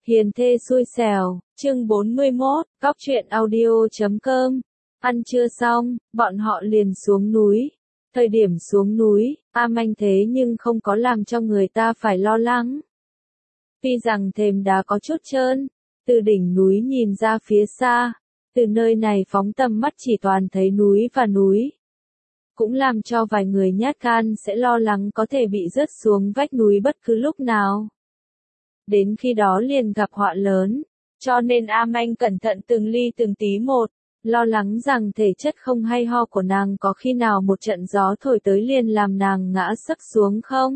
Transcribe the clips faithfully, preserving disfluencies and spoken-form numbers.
Hiền thê xui xẻo, chương bốn mươi mốt, góc truyện audio chấm com. Ăn trưa xong, bọn họ liền xuống núi. Thời điểm xuống núi, A Manh thế nhưng không có làm cho người ta phải lo lắng. Tuy rằng thềm đá có chút trơn, từ đỉnh núi nhìn ra phía xa, từ nơi này phóng tầm mắt chỉ toàn thấy núi và núi. Cũng làm cho vài người nhát gan sẽ lo lắng có thể bị rớt xuống vách núi bất cứ lúc nào. Đến khi đó liền gặp họa lớn, cho nên A Manh cẩn thận từng ly từng tí một, lo lắng rằng thể chất không hay ho của nàng có khi nào một trận gió thổi tới liền làm nàng ngã sấp xuống không.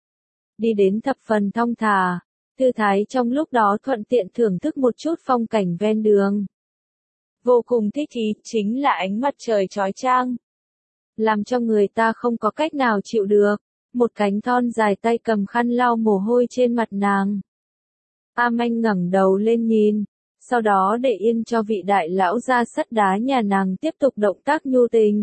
Đi đến thập phần thong thả, thư thái trong lúc đó thuận tiện thưởng thức một chút phong cảnh ven đường. Vô cùng thích ý chính là ánh mặt trời chói chang, làm cho người ta không có cách nào chịu được. Một cánh thon dài tay cầm khăn lau mồ hôi trên mặt nàng. A Manh ngẩng đầu lên nhìn, sau đó để yên cho vị đại lão gia sắt đá nhà nàng tiếp tục động tác nhu tình.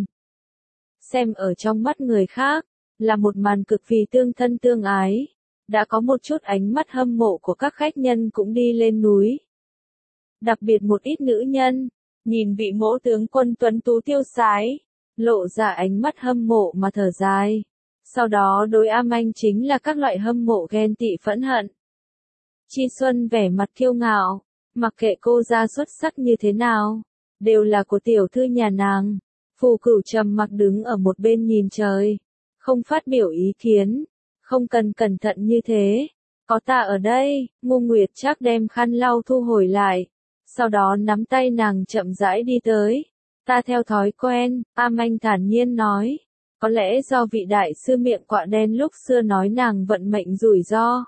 Xem ở trong mắt người khác, là một màn cực vì tương thân tương ái. Đã có một chút ánh mắt hâm mộ của các khách nhân cũng đi lên núi. Đặc biệt một ít nữ nhân, nhìn vị mỗ tướng quân tuấn tú tiêu sái, lộ ra ánh mắt hâm mộ mà thở dài. Sau đó đối A Manh chính là các loại hâm mộ ghen tị phẫn hận. Chi Xuân vẻ mặt kiêu ngạo, mặc kệ cô ra xuất sắc như thế nào, đều là của tiểu thư nhà nàng. Phù Cửu trầm mặc đứng ở một bên nhìn trời, không phát biểu ý kiến, không cần cẩn thận như thế. Có ta ở đây, Ngô Nguyệt Trác đem khăn lau thu hồi lại, sau đó nắm tay nàng chậm rãi đi tới. Ta theo thói quen, A Manh thản nhiên nói. Có lẽ do vị đại sư miệng quạ đen lúc xưa nói nàng vận mệnh rủi ro.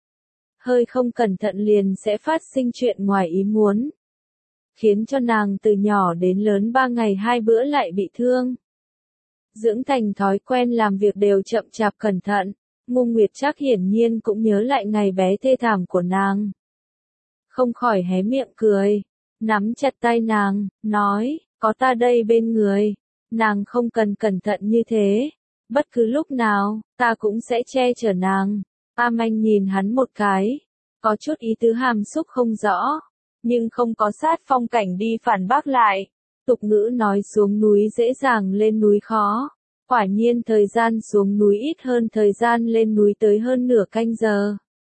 Hơi không cẩn thận liền sẽ phát sinh chuyện ngoài ý muốn. Khiến cho nàng từ nhỏ đến lớn ba ngày hai bữa lại bị thương. Dưỡng thành thói quen làm việc đều chậm chạp cẩn thận, Ngô Nguyệt Trác hiển nhiên cũng nhớ lại ngày bé thê thảm của nàng. Không khỏi hé miệng cười, nắm chặt tay nàng, nói, có ta đây bên người. Nàng không cần cẩn thận như thế, bất cứ lúc nào, ta cũng sẽ che chở nàng. A Manh nhìn hắn một cái, có chút ý tứ hàm xúc không rõ, nhưng không có sát phong cảnh đi phản bác lại. Tục ngữ nói xuống núi dễ dàng lên núi khó, quả nhiên thời gian xuống núi ít hơn thời gian lên núi tới hơn nửa canh giờ.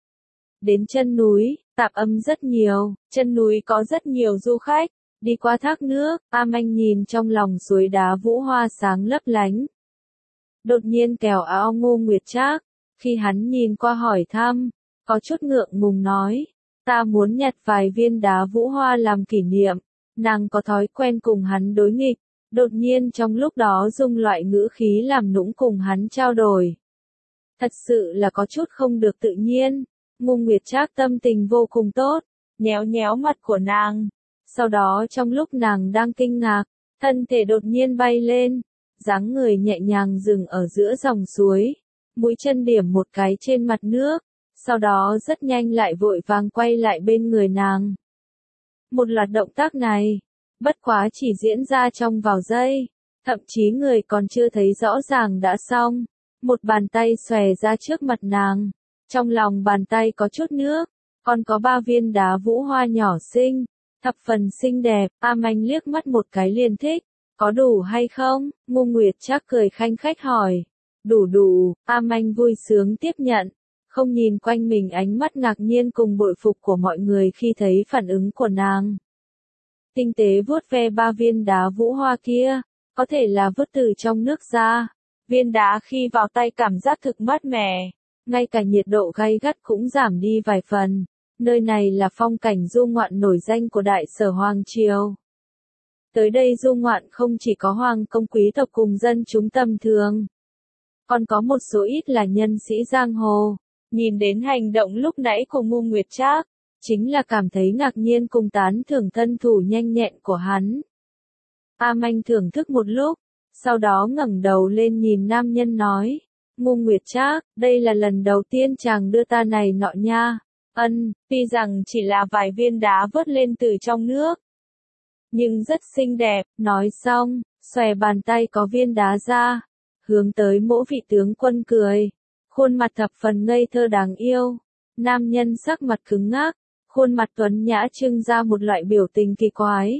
Đến chân núi, tạp âm rất nhiều, chân núi có rất nhiều du khách. Đi qua thác nước, A Manh nhìn trong lòng suối đá vũ hoa sáng lấp lánh. Đột nhiên kéo áo Ngô Nguyệt Trác, khi hắn nhìn qua hỏi thăm, có chút ngượng ngùng nói, ta muốn nhặt vài viên đá vũ hoa làm kỷ niệm. Nàng có thói quen cùng hắn đối nghịch, đột nhiên trong lúc đó dùng loại ngữ khí làm nũng cùng hắn trao đổi. Thật sự là có chút không được tự nhiên. Ngô Nguyệt Trác tâm tình vô cùng tốt, nhéo nhéo mặt của nàng. Sau đó trong lúc nàng đang kinh ngạc, thân thể đột nhiên bay lên, dáng người nhẹ nhàng dừng ở giữa dòng suối, mũi chân điểm một cái trên mặt nước, sau đó rất nhanh lại vội vàng quay lại bên người nàng. Một loạt động tác này, bất quá chỉ diễn ra trong vài giây, thậm chí người còn chưa thấy rõ ràng đã xong. Một bàn tay xòe ra trước mặt nàng, trong lòng bàn tay có chút nước, còn có ba viên đá vũ hoa nhỏ xinh. Thập phần xinh đẹp, A Manh liếc mắt một cái liền thích, có đủ hay không? Ngô Nguyệt Trác cười khanh khách hỏi. Đủ đủ, A Manh vui sướng tiếp nhận, không nhìn quanh mình ánh mắt ngạc nhiên cùng bội phục của mọi người khi thấy phản ứng của nàng. Tinh tế vuốt ve ba viên đá vũ hoa kia, có thể là vớt từ trong nước ra. Viên đá khi vào tay cảm giác thực mát mẻ, ngay cả nhiệt độ gay gắt cũng giảm đi vài phần. Nơi này là phong cảnh du ngoạn nổi danh của Đại Sở Hoàng Triều. Tới đây du ngoạn không chỉ có hoàng công quý tộc cùng dân chúng tầm thường, còn có một số ít là nhân sĩ giang hồ. Nhìn đến hành động lúc nãy của Ngô Nguyệt Trác, chính là cảm thấy ngạc nhiên cùng tán thưởng thân thủ nhanh nhẹn của hắn. A Manh thưởng thức một lúc, sau đó ngẩng đầu lên nhìn nam nhân nói, Ngô Nguyệt Trác, đây là lần đầu tiên chàng đưa ta này nọ nha. Ân, tuy rằng chỉ là vài viên đá vớt lên từ trong nước, nhưng rất xinh đẹp. Nói xong, xòe bàn tay có viên đá ra, hướng tới mỗi vị tướng quân cười, khuôn mặt thập phần ngây thơ đáng yêu. Nam nhân sắc mặt cứng ngắc, khuôn mặt tuấn nhã trưng ra một loại biểu tình kỳ quái.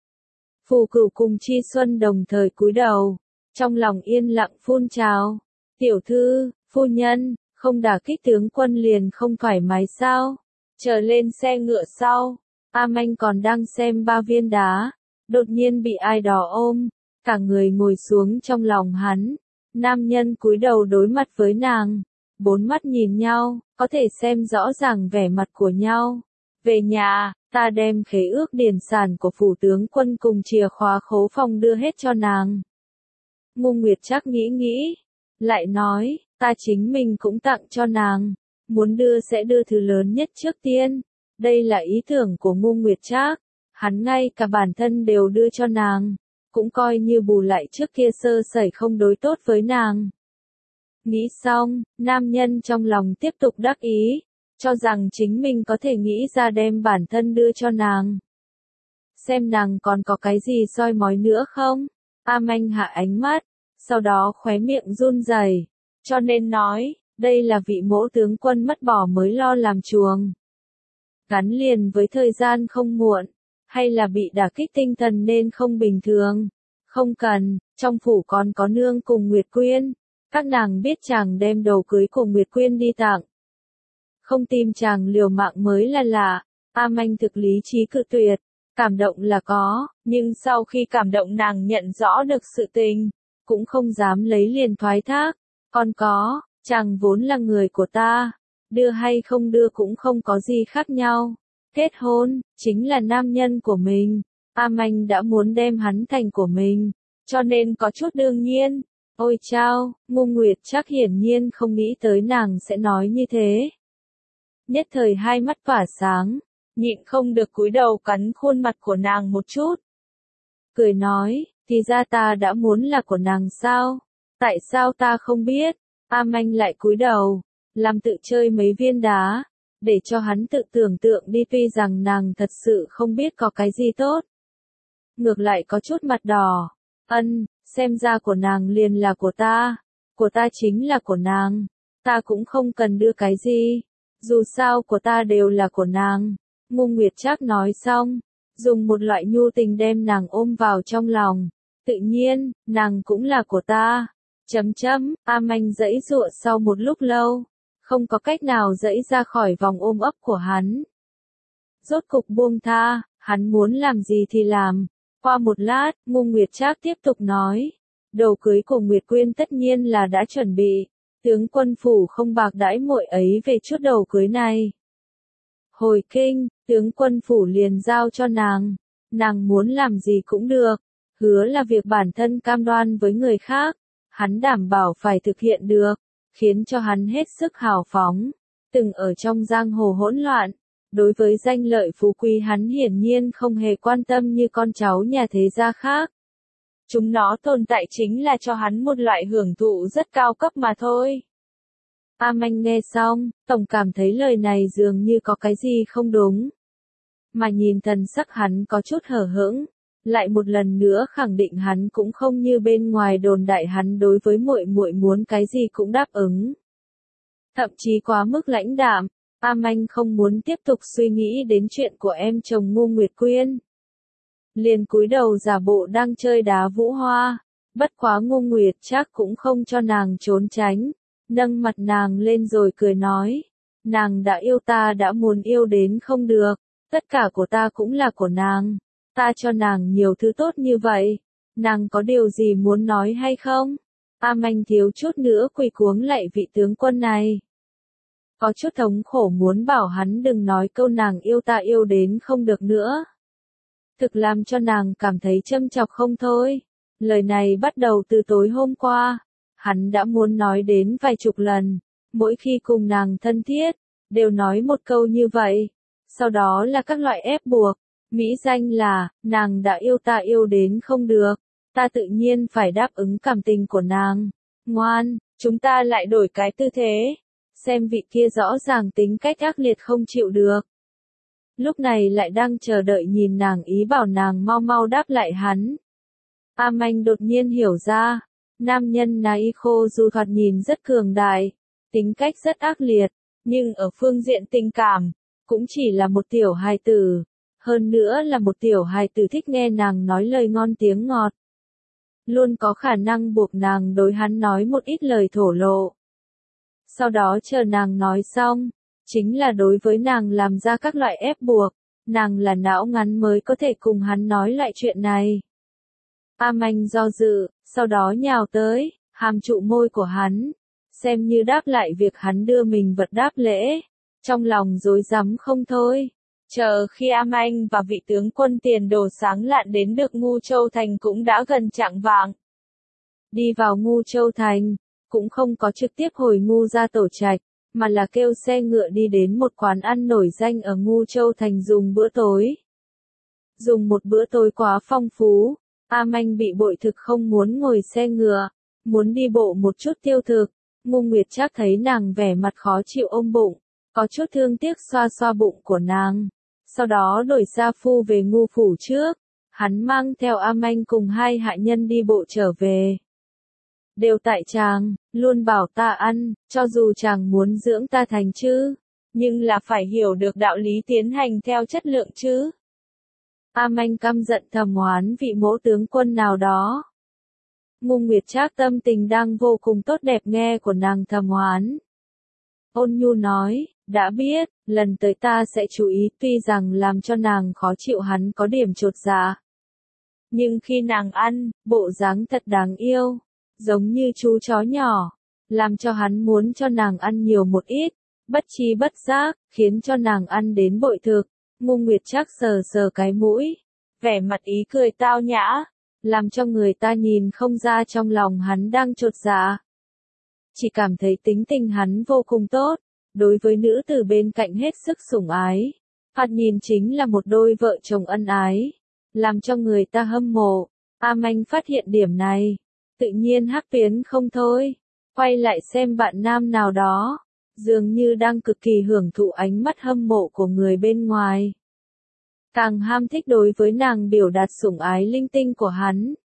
Phù Cửu cùng Chi Xuân đồng thời cúi đầu, trong lòng yên lặng phun trào. Tiểu thư, phu nhân, không đả kích tướng quân liền không thoải mái sao? Chờ lên xe ngựa sau, A Manh còn đang xem ba viên đá, đột nhiên bị ai đó ôm, cả người ngồi xuống trong lòng hắn. Nam nhân cúi đầu đối mặt với nàng, bốn mắt nhìn nhau, có thể xem rõ ràng vẻ mặt của nhau. Về nhà, ta đem khế ước điền sản của phủ tướng quân cùng chìa khóa khố phòng đưa hết cho nàng. Ngô Nguyệt Trác nghĩ nghĩ, lại nói, ta chính mình cũng tặng cho nàng, muốn đưa sẽ đưa thứ lớn nhất trước tiên. Đây là ý tưởng của Ngô Nguyệt Trác, hắn ngay cả bản thân đều đưa cho nàng, cũng coi như bù lại trước kia sơ sẩy không đối tốt với nàng. Nghĩ xong, nam nhân trong lòng tiếp tục đắc ý, cho rằng chính mình có thể nghĩ ra đem bản thân đưa cho nàng. Xem nàng còn có cái gì soi mói nữa không? A Manh hạ ánh mắt, sau đó khóe miệng run rẩy, cho nên nói, đây là vị mỗ tướng quân mất bỏ mới lo làm chuồng. Gắn liền với thời gian không muộn, hay là bị đả kích tinh thần nên không bình thường. Không cần, trong phủ còn có nương cùng Nguyệt Quyên, các nàng biết chàng đem đồ cưới của Nguyệt Quyên đi tặng. Không tìm chàng liều mạng mới là lạ. A Manh thực lý trí cự tuyệt, cảm động là có, nhưng sau khi cảm động nàng nhận rõ được sự tình, cũng không dám lấy liền thoái thác. Còn có, chàng vốn là người của ta, đưa hay không đưa cũng không có gì khác nhau. Kết hôn, chính là nam nhân của mình. A Manh đã muốn đem hắn thành của mình, cho nên có chút đương nhiên. Ôi chao, Ngô Nguyệt Trác hiển nhiên không nghĩ tới nàng sẽ nói như thế. Nhất thời hai mắt tỏa sáng, nhịn không được cúi đầu cắn khuôn mặt của nàng một chút. Cười nói, thì ra ta đã muốn là của nàng sao? Tại sao ta không biết? A Manh lại cúi đầu, làm tự chơi mấy viên đá, để cho hắn tự tưởng tượng đi, tuy rằng nàng thật sự không biết có cái gì tốt. Ngược lại có chút mặt đỏ, ân, xem ra của nàng liền là của ta, của ta chính là của nàng, ta cũng không cần đưa cái gì, dù sao của ta đều là của nàng. Ngô Nguyệt Trác nói xong, dùng một loại nhu tình đem nàng ôm vào trong lòng, tự nhiên, nàng cũng là của ta. Chấm chấm, A Manh giãy giụa sau một lúc lâu, không có cách nào giãy ra khỏi vòng ôm ấp của hắn. Rốt cục buông tha, hắn muốn làm gì thì làm. Qua một lát, Ngô Nguyệt Trác tiếp tục nói, đồ cưới của Nguyệt Quyên tất nhiên là đã chuẩn bị, tướng quân phủ không bạc đãi muội ấy về chút đầu cưới này. Hồi kinh, tướng quân phủ liền giao cho nàng, nàng muốn làm gì cũng được, hứa là việc bản thân cam đoan với người khác, hắn đảm bảo phải thực hiện được, khiến cho hắn hết sức hào phóng, từng ở trong giang hồ hỗn loạn. Đối với danh lợi phú quý hắn hiển nhiên không hề quan tâm như con cháu nhà thế gia khác. Chúng nó tồn tại chính là cho hắn một loại hưởng thụ rất cao cấp mà thôi. A Manh nghe xong, tổng cảm thấy lời này dường như có cái gì không đúng. Mà nhìn thần sắc hắn có chút hở hững, lại một lần nữa khẳng định hắn cũng không như bên ngoài đồn đại hắn đối với muội muội muốn cái gì cũng đáp ứng. Thậm chí quá mức lãnh đạm. A Manh không muốn tiếp tục suy nghĩ đến chuyện của em chồng Ngô Nguyệt Quyên. Liền cúi đầu giả bộ đang chơi đá vũ hoa, bất quá Ngô Nguyệt Trác cũng không cho nàng trốn tránh, nâng mặt nàng lên rồi cười nói, nàng đã yêu ta đã muốn yêu đến không được, tất cả của ta cũng là của nàng, ta cho nàng nhiều thứ tốt như vậy, nàng có điều gì muốn nói hay không? A Manh thiếu chút nữa quỳ cuống lạy vị tướng quân này. Có chút thống khổ muốn bảo hắn đừng nói câu nàng yêu ta yêu đến không được nữa. Thực làm cho nàng cảm thấy châm chọc không thôi. Lời này bắt đầu từ tối hôm qua. Hắn đã muốn nói đến vài chục lần. Mỗi khi cùng nàng thân thiết, đều nói một câu như vậy. Sau đó là các loại ép buộc. Mỹ danh là, nàng đã yêu ta yêu đến không được. Ta tự nhiên phải đáp ứng cảm tình của nàng. Ngoan, chúng ta lại đổi cái tư thế. Xem vị kia rõ ràng tính cách ác liệt không chịu được. Lúc này lại đang chờ đợi nhìn nàng ý bảo nàng mau mau đáp lại hắn. A Manh đột nhiên hiểu ra, nam nhân này khô dù thoạt nhìn rất cường đại, tính cách rất ác liệt, nhưng ở phương diện tình cảm, cũng chỉ là một tiểu hài tử, hơn nữa là một tiểu hài tử thích nghe nàng nói lời ngon tiếng ngọt. Luôn có khả năng buộc nàng đối hắn nói một ít lời thổ lộ. Sau đó chờ nàng nói xong, chính là đối với nàng làm ra các loại ép buộc, nàng là não ngắn mới có thể cùng hắn nói lại chuyện này. A Manh do dự, sau đó nhào tới, hàm trụ môi của hắn, xem như đáp lại việc hắn đưa mình vật đáp lễ, trong lòng rối rắm không thôi. Chờ khi A Manh và vị tướng quân tiền đồ sáng lạn đến được Ngu Châu Thành cũng đã gần chạng vạng. Đi vào Ngu Châu Thành, cũng không có trực tiếp hồi Ngu gia tổ trạch, mà là kêu xe ngựa đi đến một quán ăn nổi danh ở Ngu Châu Thành dùng bữa tối. Dùng một bữa tối quá phong phú, A Manh bị bội thực không muốn ngồi xe ngựa, muốn đi bộ một chút tiêu thực. Ngu Nguyệt Trác thấy nàng vẻ mặt khó chịu ôm bụng, có chút thương tiếc xoa xoa bụng của nàng. Sau đó đổi gia phu về Ngu phủ trước, hắn mang theo A Manh cùng hai hạ nhân đi bộ trở về. Đều tại chàng, luôn bảo ta ăn, cho dù chàng muốn dưỡng ta thành chứ, nhưng là phải hiểu được đạo lý tiến hành theo chất lượng chứ. A Manh căm giận thầm oán vị mỗ tướng quân nào đó. Ngu Nguyệt Trác tâm tình đang vô cùng tốt đẹp nghe của nàng thầm oán. Ôn nhu nói, đã biết, lần tới ta sẽ chú ý, tuy rằng làm cho nàng khó chịu hắn có điểm chột dạ. Nhưng khi nàng ăn, bộ dáng thật đáng yêu, giống như chú chó nhỏ, làm cho hắn muốn cho nàng ăn nhiều một ít, bất chi bất giác, khiến cho nàng ăn đến bội thực. Ngu Nguyệt Trác sờ sờ cái mũi, vẻ mặt ý cười tao nhã, làm cho người ta nhìn không ra trong lòng hắn đang chột dạ. Chỉ cảm thấy tính tình hắn vô cùng tốt, đối với nữ tử bên cạnh hết sức sủng ái. Thoạt nhìn chính là một đôi vợ chồng ân ái, làm cho người ta hâm mộ. A Manh phát hiện điểm này, tự nhiên hắc tuyến không thôi, quay lại xem bạn nam nào đó, dường như đang cực kỳ hưởng thụ ánh mắt hâm mộ của người bên ngoài. Càng ham thích đối với nàng biểu đạt sủng ái linh tinh của hắn.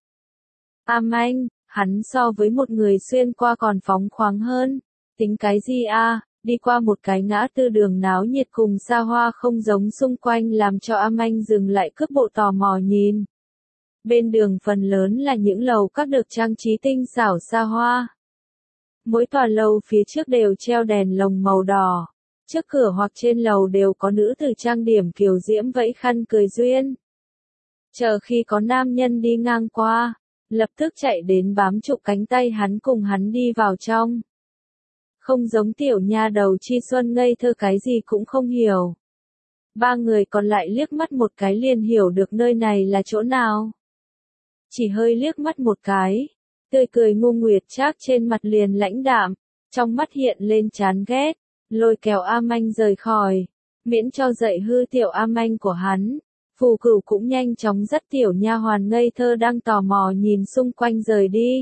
A Manh, hắn so với một người xuyên qua còn phóng khoáng hơn, tính cái gì a? Đi qua một cái ngã tư đường náo nhiệt cùng xa hoa không giống xung quanh làm cho A Manh dừng lại cướp bộ tò mò nhìn. Bên đường phần lớn là những lầu các được trang trí tinh xảo xa hoa. Mỗi tòa lầu phía trước đều treo đèn lồng màu đỏ. Trước cửa hoặc trên lầu đều có nữ tử trang điểm kiều diễm vẫy khăn cười duyên. Chờ khi có nam nhân đi ngang qua, lập tức chạy đến bám trụ cánh tay hắn cùng hắn đi vào trong. Không giống tiểu nha đầu Chi Xuân ngây thơ cái gì cũng không hiểu. Ba người còn lại liếc mắt một cái liền hiểu được nơi này là chỗ nào. Chỉ hơi liếc mắt một cái, tươi cười Ngu Nguyệt Trác trên mặt liền lãnh đạm, trong mắt hiện lên chán ghét, lôi kéo A Manh rời khỏi, miễn cho dậy hư tiểu A Manh của hắn. Phù Cửu cũng nhanh chóng dắt tiểu nha hoàn ngây thơ đang tò mò nhìn xung quanh rời đi.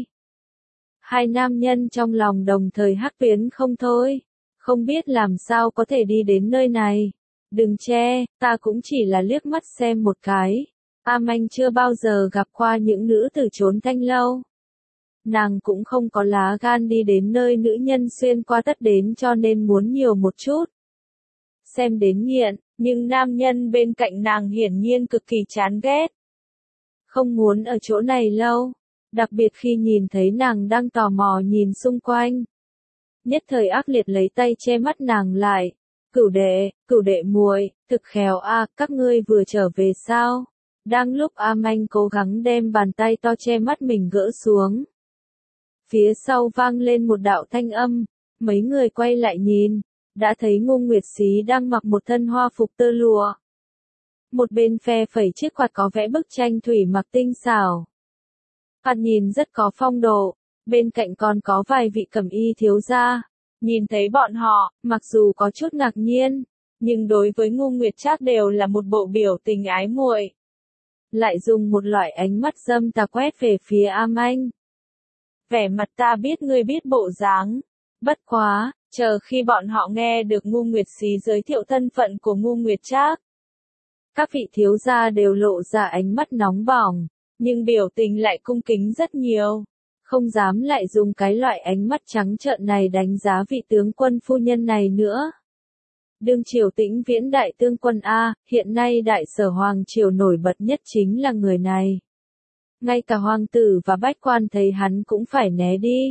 Hai nam nhân trong lòng đồng thời hắc tuyến không thôi, không biết làm sao có thể đi đến nơi này. Đừng che, ta cũng chỉ là liếc mắt xem một cái. A Manh chưa bao giờ gặp qua những nữ tử trốn thanh lâu. Nàng cũng không có lá gan đi đến nơi nữ nhân xuyên qua tất đến cho nên muốn nhiều một chút. Xem đến nghiện, nhưng nam nhân bên cạnh nàng hiển nhiên cực kỳ chán ghét. Không muốn ở chỗ này lâu, đặc biệt khi nhìn thấy nàng đang tò mò nhìn xung quanh. Nhất thời ác liệt lấy tay che mắt nàng lại. Cửu đệ, cửu đệ muội, thực khéo a, các ngươi vừa trở về sao? Đang lúc A Manh cố gắng đem bàn tay to che mắt mình gỡ xuống. Phía sau vang lên một đạo thanh âm, mấy người quay lại nhìn, đã thấy Ngu Nguyệt Xí đang mặc một thân hoa phục tơ lụa. Một bên phe phẩy chiếc quạt có vẽ bức tranh thủy mặc tinh xảo. Thoạt nhìn rất có phong độ, bên cạnh còn có vài vị cẩm y thiếu gia. Nhìn thấy bọn họ, mặc dù có chút ngạc nhiên, nhưng đối với Ngu Nguyệt Trác đều là một bộ biểu tình ái muội. Lại dùng một loại ánh mắt dâm tà quét về phía A Manh. Vẻ mặt ta biết ngươi biết bộ dáng. Bất quá, chờ khi bọn họ nghe được Ngu Nguyệt Xí giới thiệu thân phận của Ngu Nguyệt Trác. Các vị thiếu gia đều lộ ra ánh mắt nóng bỏng, nhưng biểu tình lại cung kính rất nhiều. Không dám lại dùng cái loại ánh mắt trắng trợn này đánh giá vị tướng quân phu nhân này nữa. Đương triều Tĩnh Viễn đại tướng quân A, hiện nay đại sở hoàng triều nổi bật nhất chính là người này. Ngay cả hoàng tử và bách quan thấy hắn cũng phải né đi.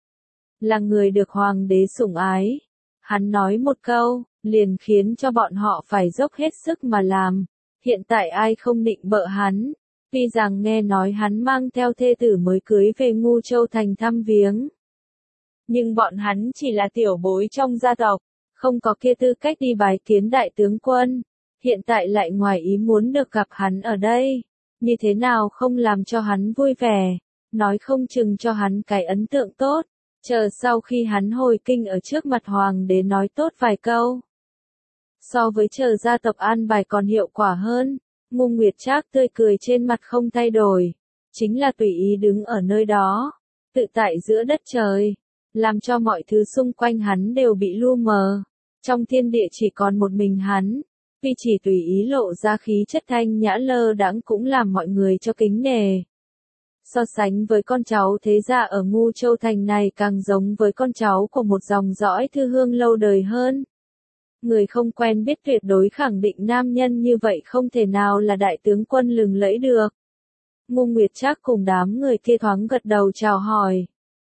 Là người được hoàng đế sủng ái. Hắn nói một câu, liền khiến cho bọn họ phải dốc hết sức mà làm. Hiện tại ai không định bợ hắn. Tuy rằng nghe nói hắn mang theo thê tử mới cưới về Ngu Châu thành thăm viếng. Nhưng bọn hắn chỉ là tiểu bối trong gia tộc, không có kia tư cách đi bái kiến đại tướng quân. Hiện tại lại ngoài ý muốn được gặp hắn ở đây. Như thế nào không làm cho hắn vui vẻ, nói không chừng cho hắn cái ấn tượng tốt, chờ sau khi hắn hồi kinh ở trước mặt hoàng đế nói tốt vài câu. So với chờ gia tộc an bài còn hiệu quả hơn, Ngô Nguyệt Trác tươi cười trên mặt không thay đổi, chính là tùy ý đứng ở nơi đó, tự tại giữa đất trời, làm cho mọi thứ xung quanh hắn đều bị lu mờ, trong thiên địa chỉ còn một mình hắn. Vì chỉ tùy ý lộ ra khí chất thanh nhã lơ đãng cũng làm mọi người cho kính nể. So sánh với con cháu thế gia ở Ngu Châu thành này càng giống với con cháu của một dòng dõi thư hương lâu đời hơn. Người không quen biết tuyệt đối khẳng định nam nhân như vậy không thể nào là đại tướng quân lừng lẫy được. Ngô Nguyệt Trác cùng đám người kia thoáng gật đầu chào hỏi.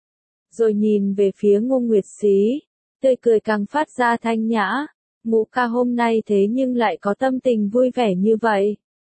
Rồi nhìn về phía Ngô Nguyệt Xí, tươi cười càng phát ra thanh nhã. Ngũ ca hôm nay thế nhưng lại có tâm tình vui vẻ như vậy.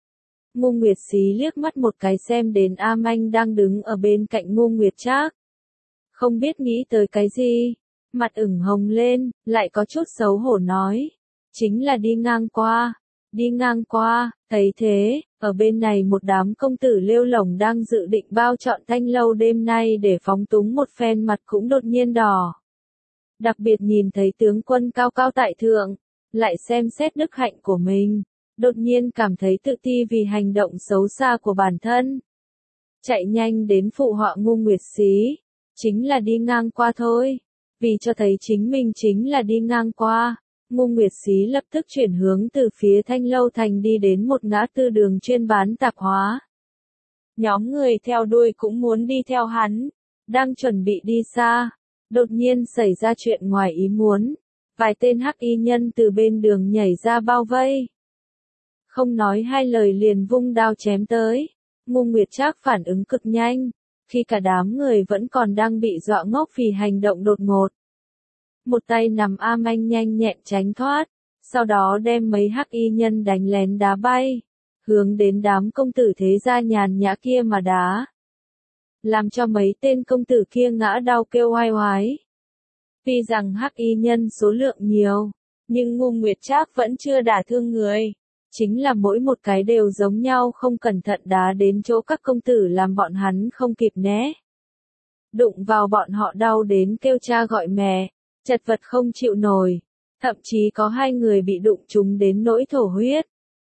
Ngô Nguyệt Xí liếc mắt một cái xem đến A Manh đang đứng ở bên cạnh Ngô Nguyệt Trác. Không biết nghĩ tới cái gì, mặt ửng hồng lên, lại có chút xấu hổ nói. Chính là đi ngang qua, đi ngang qua, thấy thế, ở bên này một đám công tử lêu lổng đang dự định bao trọn thanh lâu đêm nay để phóng túng một phen mặt cũng đột nhiên đỏ. Đặc biệt nhìn thấy tướng quân cao cao tại thượng, lại xem xét đức hạnh của mình, đột nhiên cảm thấy tự ti vì hành động xấu xa của bản thân. Chạy nhanh đến phụ họa Ngô Nguyệt Xí, chính là đi ngang qua thôi, vì cho thấy chính mình chính là đi ngang qua. Ngô Nguyệt Xí lập tức chuyển hướng từ phía Thanh Lâu Thành đi đến một ngã tư đường chuyên bán tạp hóa. Nhóm người theo đuôi cũng muốn đi theo hắn, đang chuẩn bị đi xa. Đột nhiên xảy ra chuyện ngoài ý muốn, vài tên hắc y nhân từ bên đường nhảy ra bao vây. Không nói hai lời liền vung đao chém tới. Ngô Nguyệt Trác phản ứng cực nhanh, khi cả đám người vẫn còn đang bị dọa ngốc vì hành động đột ngột. Một tay nằm A Manh nhanh nhẹn tránh thoát, sau đó đem mấy hắc y nhân đánh lén đá bay, hướng đến đám công tử thế gia nhàn nhã kia mà đá. Làm cho mấy tên công tử kia ngã đau kêu oai oái. Tuy rằng hắc y nhân số lượng nhiều, nhưng Ngô Nguyệt Trác vẫn chưa đả thương người. Chính là mỗi một cái đều giống nhau không cẩn thận đá đến chỗ các công tử làm bọn hắn không kịp né. Đụng vào bọn họ đau đến kêu cha gọi mẹ, chật vật không chịu nổi. Thậm chí có hai người bị đụng trúng đến nỗi thổ huyết.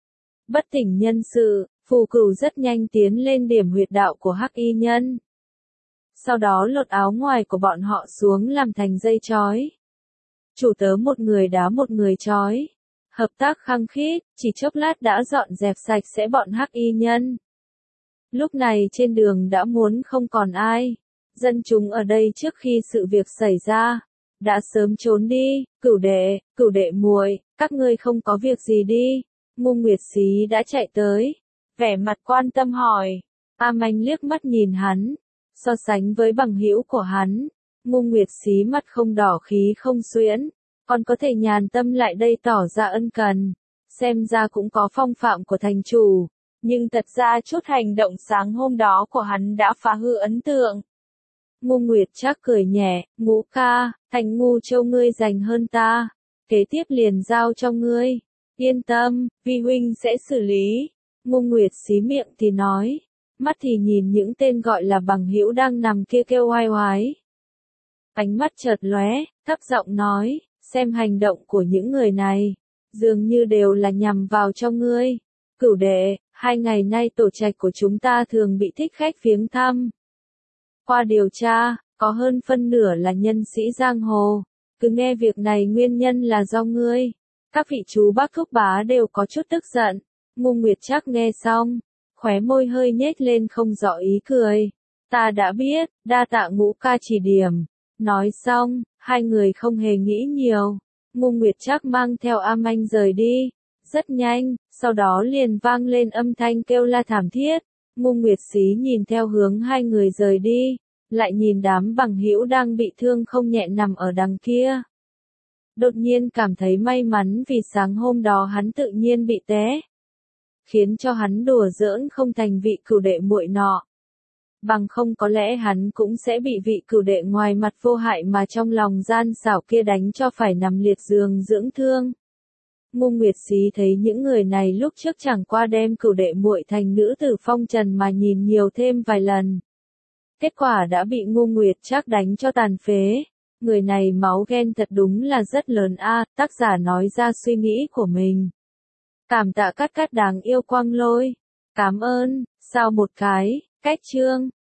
Bất tỉnh nhân sự, phù cửu rất nhanh tiến lên điểm huyệt đạo của hắc y nhân. Sau đó lột áo ngoài của bọn họ xuống làm thành dây chói. Chủ tớ một người đá một người chói. Hợp tác khăng khít, chỉ chốc lát đã dọn dẹp sạch sẽ bọn hắc y nhân. Lúc này trên đường đã muốn không còn ai. Dân chúng ở đây trước khi sự việc xảy ra, đã sớm trốn đi. Cửu đệ, cửu đệ muội, các ngươi không có việc gì đi. Ngô Nguyệt Xí đã chạy tới, vẻ mặt quan tâm hỏi. A Manh liếc mắt nhìn hắn, so sánh với bằng hữu của hắn, Ngô Nguyệt Xí mặt không đỏ khí không xuyễn, còn có thể nhàn tâm lại đây tỏ ra ân cần, xem ra cũng có phong phạm của thành chủ, nhưng thật ra chút hành động sáng hôm đó của hắn đã phá hư ấn tượng. Ngô Nguyệt Trác cười nhẹ, Ngũ ca, thành Ngu Châu ngươi dành hơn ta, kế tiếp liền giao cho ngươi, yên tâm, vi huynh sẽ xử lý. Ngô Nguyệt Xí miệng thì nói, mắt thì nhìn những tên gọi là bằng hữu đang nằm kia kêu oai oái. Ánh mắt chợt lóe, thấp giọng nói, xem hành động của những người này, dường như đều là nhằm vào cho ngươi. Cửu đệ, hai ngày nay tổ trạch của chúng ta thường bị thích khách viếng thăm. Qua điều tra, có hơn phân nửa là nhân sĩ giang hồ, cứ nghe việc này nguyên nhân là do ngươi. Các vị chú bác thúc bá đều có chút tức giận. Ngô Nguyệt Trác nghe xong, khóe môi hơi nhếch lên không rõ ý cười. Ta đã biết, đa tạ Ngũ ca chỉ điểm. Nói xong, hai người không hề nghĩ nhiều, Ngô Nguyệt Trác mang theo A Manh rời đi. Rất nhanh, sau đó liền vang lên âm thanh kêu la thảm thiết. Ngô Nguyệt Xí nhìn theo hướng hai người rời đi, lại nhìn đám bằng hữu đang bị thương không nhẹ nằm ở đằng kia. Đột nhiên cảm thấy may mắn vì sáng hôm đó hắn tự nhiên bị té, khiến cho hắn đùa giỡn không thành vị cửu đệ muội nọ. Bằng không có lẽ hắn cũng sẽ bị vị cửu đệ ngoài mặt vô hại mà trong lòng gian xảo kia đánh cho phải nằm liệt giường dưỡng thương. Ngô Nguyệt Xí thấy những người này lúc trước chẳng qua đem cửu đệ muội thành nữ tử phong trần mà nhìn nhiều thêm vài lần. Kết quả đã bị Ngô Nguyệt Trác đánh cho tàn phế. Người này máu ghen thật đúng là rất lớn a, tác giả nói ra suy nghĩ của mình. Cảm tạ Cát Cát đáng yêu Quang Lôi. Cảm ơn, sao một cái, cách chương.